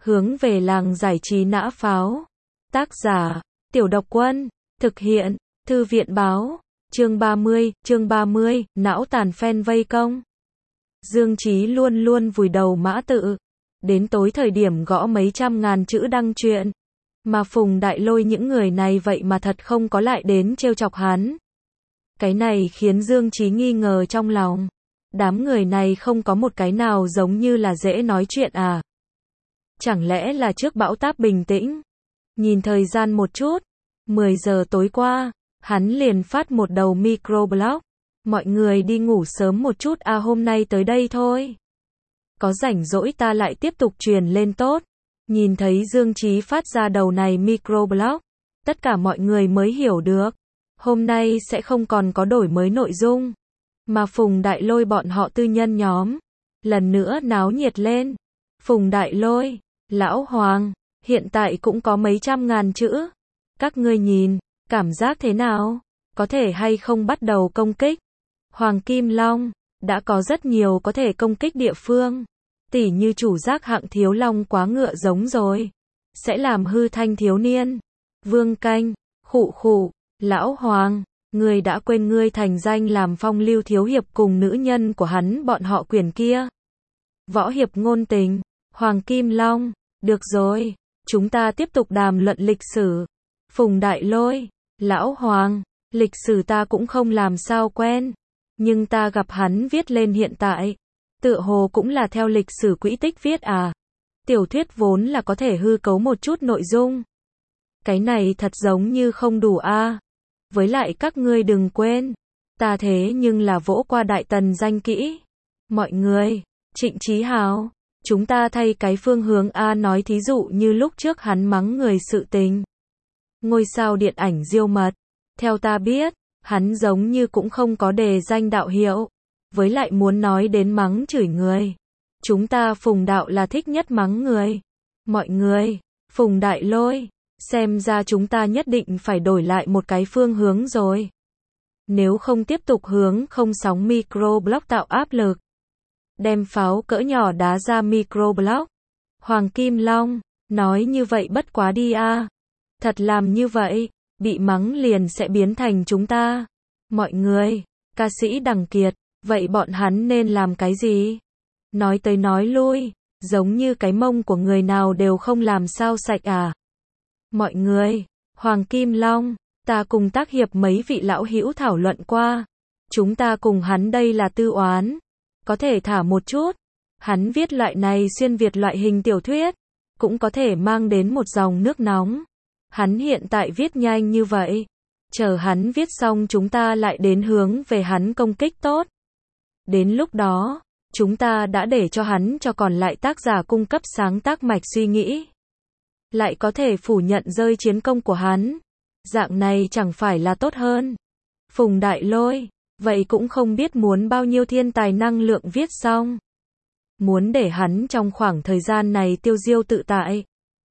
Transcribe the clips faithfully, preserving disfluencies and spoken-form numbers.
Hướng về làng giải trí nã pháo. Tác giả, Tiểu Độc Quân. Thực hiện, Thư viện báo. Chương ba mươi, chương ba mươi, não tàn fan vây công. Dương Chí luôn luôn vùi đầu mã tự. Đến tối thời điểm gõ mấy trăm ngàn chữ đăng truyện. Mà Phùng Đại Lôi những người này vậy mà thật không có lại đến trêu chọc hắn. Cái này khiến Dương Chí nghi ngờ trong lòng. Đám người này không có một cái nào giống như là dễ nói chuyện à? Chẳng lẽ là trước bão táp bình tĩnh? Nhìn thời gian một chút, mười giờ tối qua, hắn liền phát một đầu microblog. Mọi người đi ngủ sớm một chút à, hôm nay tới đây thôi. Có rảnh rỗi ta lại tiếp tục truyền lên tốt. Nhìn thấy Dương Chí phát ra đầu này microblog, tất cả mọi người mới hiểu được. Hôm nay sẽ không còn có đổi mới nội dung. Mà Phùng Đại Lôi bọn họ tư nhân nhóm. Lần nữa náo nhiệt lên. Phùng Đại Lôi, Lão Hoàng, hiện tại cũng có mấy trăm ngàn chữ. Các ngươi nhìn, cảm giác thế nào? Có thể hay không bắt đầu công kích? Hoàng Kim Long, đã có rất nhiều có thể công kích địa phương. Tỉ như chủ giác hạng thiếu long quá ngựa giống rồi. Sẽ làm hư thanh thiếu niên. Vương Canh, khụ khụ, Lão Hoàng, ngươi đã quên ngươi thành danh làm phong lưu thiếu hiệp cùng nữ nhân của hắn bọn họ quyền kia. Võ hiệp ngôn tình, Hoàng Kim Long, được rồi, chúng ta tiếp tục đàm luận lịch sử. Phùng Đại Lôi, Lão Hoàng, lịch sử ta cũng không làm sao quen, nhưng ta gặp hắn viết lên hiện tại, tựa hồ cũng là theo lịch sử quỹ tích viết à. Tiểu thuyết vốn là có thể hư cấu một chút nội dung. Cái này thật giống như không đủ a. À. Với lại các ngươi đừng quên, ta thế nhưng là vỗ qua Đại Tần danh kỹ. Mọi người, Trịnh Chí Hào, chúng ta thay cái phương hướng a, nói thí dụ như lúc trước hắn mắng người sự tình. Ngôi sao điện ảnh Diêu Mật, theo ta biết, hắn giống như cũng không có đề danh đạo hiệu, với lại muốn nói đến mắng chửi người. Chúng ta Phùng đạo là thích nhất mắng người. Mọi người, Phùng Đại Lôi, xem ra chúng ta nhất định phải đổi lại một cái phương hướng rồi. Nếu không tiếp tục hướng không sóng microblog tạo áp lực. Đem pháo cỡ nhỏ đá ra microblog. Hoàng Kim Long, nói như vậy bất quá đi a. À. Thật làm như vậy, bị mắng liền sẽ biến thành chúng ta. Mọi người, ca sĩ Đằng Kiệt, vậy bọn hắn nên làm cái gì? Nói tới nói lui, giống như cái mông của người nào đều không làm sao sạch à. Mọi người, Hoàng Kim Long, ta cùng tác hiệp mấy vị lão hữu thảo luận qua. Chúng ta cùng hắn đây là tư oán. Có thể thả một chút. Hắn viết loại này xuyên Việt loại hình tiểu thuyết, cũng có thể mang đến một dòng nước nóng. Hắn hiện tại viết nhanh như vậy. Chờ hắn viết xong chúng ta lại đến hướng về hắn công kích tốt. Đến lúc đó, chúng ta đã để cho hắn cho còn lại tác giả cung cấp sáng tác mạch suy nghĩ. Lại có thể phủ nhận rơi chiến công của hắn. Dạng này chẳng phải là tốt hơn. Phùng Đại Lôi, vậy cũng không biết muốn bao nhiêu thiên tài năng lượng viết xong. Muốn để hắn trong khoảng thời gian này tiêu diêu tự tại.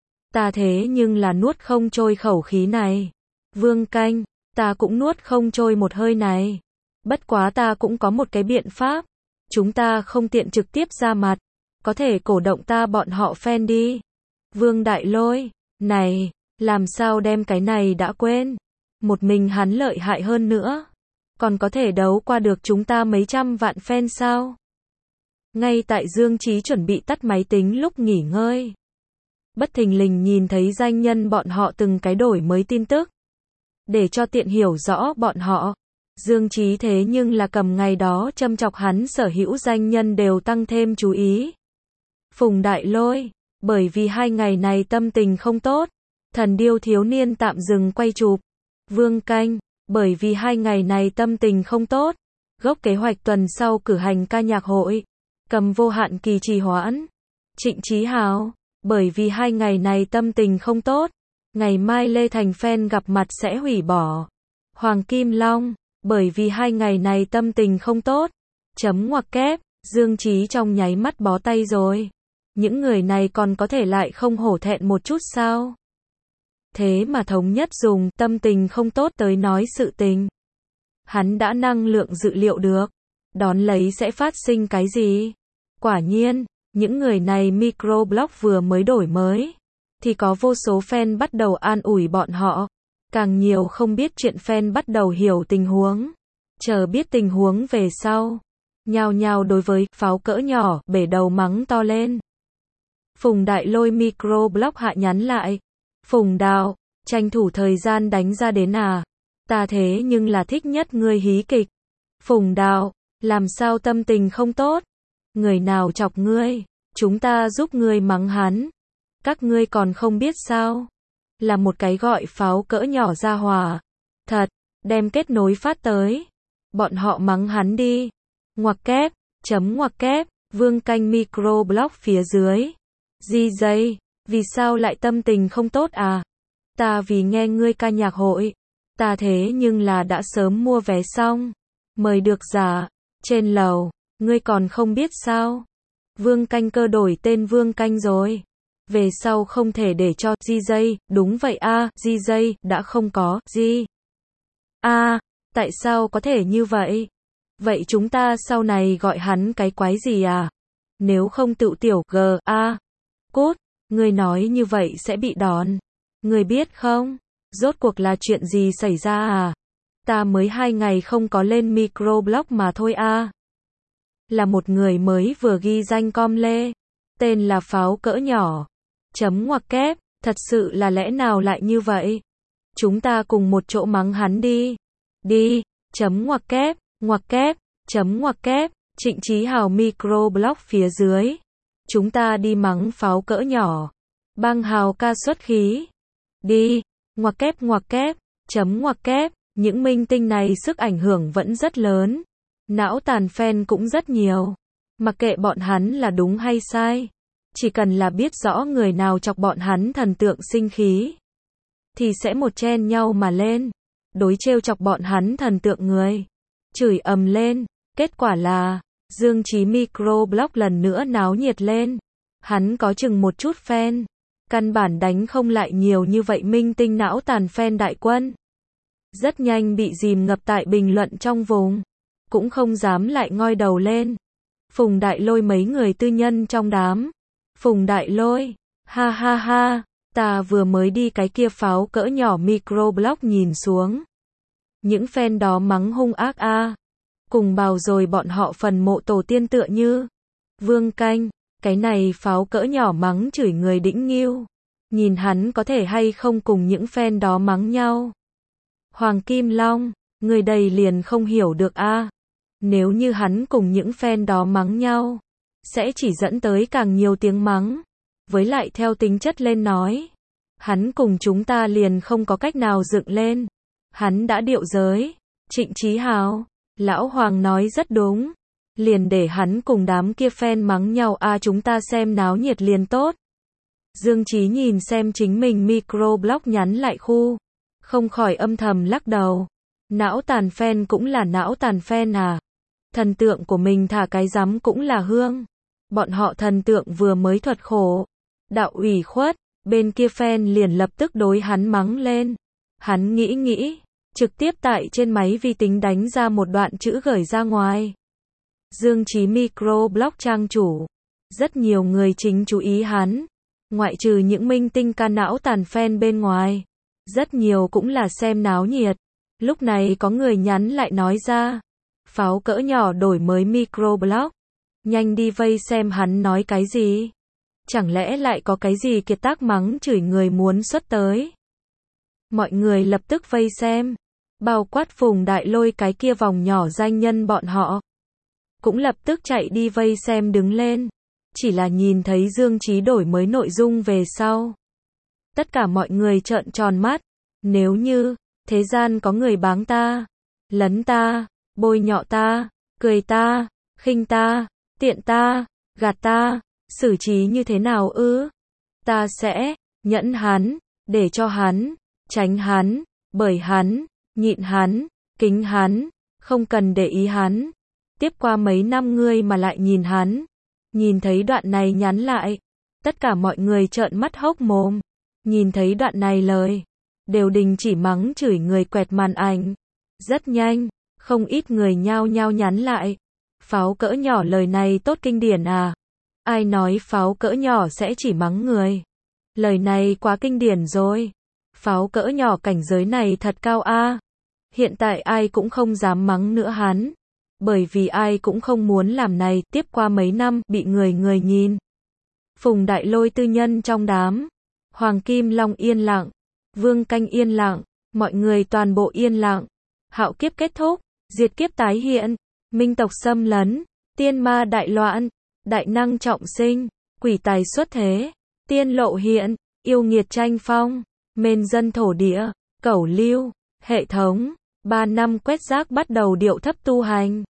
Ta thế nhưng là nuốt không trôi khẩu khí này. Vương Canh, ta cũng nuốt không trôi một hơi này. Bất quá ta cũng có một cái biện pháp. Chúng ta không tiện trực tiếp ra mặt. Có thể cổ động ta bọn họ fan đi. Vương Đại Lôi, này, làm sao đem cái này đã quên. Một mình hắn lợi hại hơn nữa. Còn có thể đấu qua được chúng ta mấy trăm vạn fan sao? Ngay tại Dương Chí chuẩn bị tắt máy tính lúc nghỉ ngơi. Bất thình lình nhìn thấy danh nhân bọn họ từng cái đổi mới tin tức. Để cho tiện hiểu rõ bọn họ. Dương Chí thế nhưng là cầm ngày đó châm chọc hắn sở hữu danh nhân đều tăng thêm chú ý. Phùng Đại Lôi, bởi vì hai ngày này tâm tình không tốt. Thần điêu thiếu niên tạm dừng quay chụp. Vương Canh, bởi vì hai ngày này tâm tình không tốt. Gốc kế hoạch tuần sau cử hành ca nhạc hội. Cầm vô hạn kỳ trì hoãn. Trịnh Chí Hào, bởi vì hai ngày này tâm tình không tốt. Ngày mai Lê Thành fan gặp mặt sẽ hủy bỏ. Hoàng Kim Long, bởi vì hai ngày này tâm tình không tốt. Chấm ngoặc kép, Dương Chí trong nháy mắt bó tay rồi. Những người này còn có thể lại không hổ thẹn một chút sao? Thế mà thống nhất dùng tâm tình không tốt tới nói sự tình. Hắn đã năng lượng dự liệu được. Đón lấy sẽ phát sinh cái gì? Quả nhiên, Những người này microblog vừa mới đổi mới, thì có vô số fan bắt đầu an ủi bọn họ. Càng nhiều không biết chuyện fan bắt đầu hiểu tình huống. Chờ biết tình huống về sau, nhao nhao đối với pháo cỡ nhỏ, bể đầu mắng to lên. Phùng Đại Lôi microblog hạ nhắn lại. Phùng Đạo, tranh thủ thời gian đánh ra đến à. Ta thế nhưng là thích nhất ngươi hí kịch. Phùng Đạo, làm sao tâm tình không tốt? Người nào chọc ngươi, chúng ta giúp ngươi mắng hắn. Các ngươi còn không biết sao? Là một cái gọi pháo cỡ nhỏ ra hòa. Thật, đem kết nối phát tới. Bọn họ mắng hắn đi. Ngoặc kép, chấm ngoặc kép, Vương Canh microblog phía dưới. di dây, vì sao lại tâm tình không tốt à? Ta vì nghe ngươi ca nhạc hội. Ta thế nhưng là đã sớm mua vé xong. Mời được giả, trên lầu, ngươi còn không biết sao? Vương Canh cơ đổi tên Vương Canh rồi. Về sau không thể để cho di dây, đúng vậy a, di dây đã không có di. A, tại sao có thể như vậy? Vậy chúng ta sau này gọi hắn cái quái gì à? Nếu không tự tiểu g a. Cút, ngươi nói như vậy sẽ bị đòn. Ngươi biết không? Rốt cuộc là chuyện gì xảy ra à? Ta mới hai ngày không có lên microblog mà thôi a. Là một người mới vừa ghi danh com lê. Tên là pháo cỡ nhỏ. Chấm ngoặc kép, thật sự là lẽ nào lại như vậy? Chúng ta cùng một chỗ mắng hắn đi. Đi, chấm ngoặc kép, ngoặc kép, chấm ngoặc kép, Trịnh Chí Hào microblog phía dưới. Chúng ta đi mắng pháo cỡ nhỏ. Bang Hào ca xuất khí. Đi, ngoặc kép ngoặc kép, chấm ngoặc kép, những minh tinh này sức ảnh hưởng vẫn rất lớn. Não tàn fan cũng rất nhiều. Mặc kệ bọn hắn là đúng hay sai. Chỉ cần là biết rõ người nào chọc bọn hắn thần tượng sinh khí, thì sẽ một chen nhau mà lên. Đối trêu chọc bọn hắn thần tượng người. Chửi ầm lên. Kết quả là, Dương Chí microblog lần nữa náo nhiệt lên. Hắn có chừng một chút fan. Căn bản đánh không lại nhiều như vậy minh tinh não tàn fan đại quân. Rất nhanh bị dìm ngập tại bình luận trong vùng. Cũng không dám lại ngoi đầu lên. Phùng Đại Lôi mấy người tư nhân trong đám. Phùng Đại Lôi, ha ha ha, ta vừa mới đi cái kia pháo cỡ nhỏ microblog nhìn xuống. Những fan đó mắng hung ác a. À. Cùng bào rồi bọn họ phần mộ tổ tiên tựa như. Vương Canh, cái này pháo cỡ nhỏ mắng chửi người đĩnh nghiêu. Nhìn hắn có thể hay không cùng những fan đó mắng nhau. Hoàng Kim Long, người đầy liền không hiểu được a. À. Nếu như hắn cùng những fan đó mắng nhau, sẽ chỉ dẫn tới càng nhiều tiếng mắng. Với lại theo tính chất lên nói, hắn cùng chúng ta liền không có cách nào dựng lên. Hắn đã điệu giới. Trịnh Chí Hào, lão Hoàng nói rất đúng. Liền để hắn cùng đám kia fan mắng nhau a, à, chúng ta xem náo nhiệt liền tốt. Dương Chí nhìn xem chính mình microblog nhắn lại khu, không khỏi âm thầm lắc đầu. Não tàn fan cũng là não tàn fan à. Thần tượng của mình thả cái rắm cũng là hương. Bọn họ thần tượng vừa mới thuật khổ, đạo ủy khuất, bên kia fan liền lập tức đối hắn mắng lên. Hắn nghĩ nghĩ, trực tiếp tại trên máy vi tính đánh ra một đoạn chữ gửi ra ngoài. Dương Chí microblog trang chủ. Rất nhiều người chính chú ý hắn. Ngoại trừ những minh tinh ca não tàn fan bên ngoài. Rất nhiều cũng là xem náo nhiệt. Lúc này có người nhắn lại nói ra. Pháo cỡ nhỏ đổi mới microblog. Nhanh đi vây xem hắn nói cái gì. Chẳng lẽ lại có cái gì kiệt tác mắng chửi người muốn xuất tới. Mọi người lập tức vây xem. Bao quát Phùng Đại Lôi cái kia vòng nhỏ danh nhân bọn họ. Cũng lập tức chạy đi vây xem đứng lên. Chỉ là nhìn thấy Dương Chí đổi mới nội dung về sau. Tất cả mọi người trợn tròn mắt. Nếu như, thế gian có người báng ta, lấn ta, bôi nhọ ta, cười ta, khinh ta, tiện ta, gạt ta, xử trí như thế nào ư? Ta sẽ nhẫn hắn, để cho hắn, tránh hắn, bởi hắn, nhịn hắn, kính hắn, không cần để ý hắn. Tiếp qua mấy năm ngươi mà lại nhìn hắn. Nhìn thấy đoạn này nhắn lại. Tất cả mọi người trợn mắt hốc mồm. Nhìn thấy đoạn này lời. Đều đình chỉ mắng chửi người quẹt màn ảnh. Rất nhanh. Không ít người nhao nhao nhắn lại. Pháo cỡ nhỏ lời này tốt kinh điển à. Ai nói pháo cỡ nhỏ sẽ chỉ mắng người? Lời này quá kinh điển rồi. Pháo cỡ nhỏ cảnh giới này thật cao a. Hiện tại ai cũng không dám mắng nữa hắn. Bởi vì ai cũng không muốn làm này, tiếp qua mấy năm, bị người người nhìn. Phùng Đại Lôi tư nhân trong đám. Hoàng Kim Long yên lặng. Vương Canh yên lặng. Mọi người toàn bộ yên lặng. Hạo kiếp kết thúc. Diệt kiếp tái hiện. Minh tộc xâm lấn. Tiên ma đại loạn. Đại năng trọng sinh. Quỷ tài xuất thế. Tiên lộ hiện. Yêu nghiệt tranh phong. Mên dân thổ địa. Cẩu lưu. Hệ thống. Ba năm quét rác bắt đầu điệu thấp tu hành.